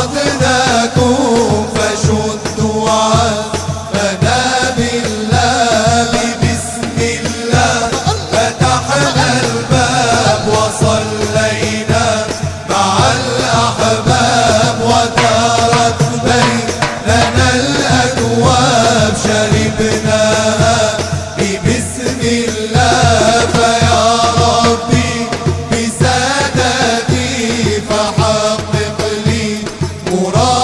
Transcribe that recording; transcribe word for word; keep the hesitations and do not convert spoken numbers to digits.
وعدناكم فشدوا عهدنا بالله بسم الله فتحنا الباب وصلينا مع الأحباب ودارت بيننا الأكواب شربناها بسم الله فيا ربي بسادتي فحقق لي مرادي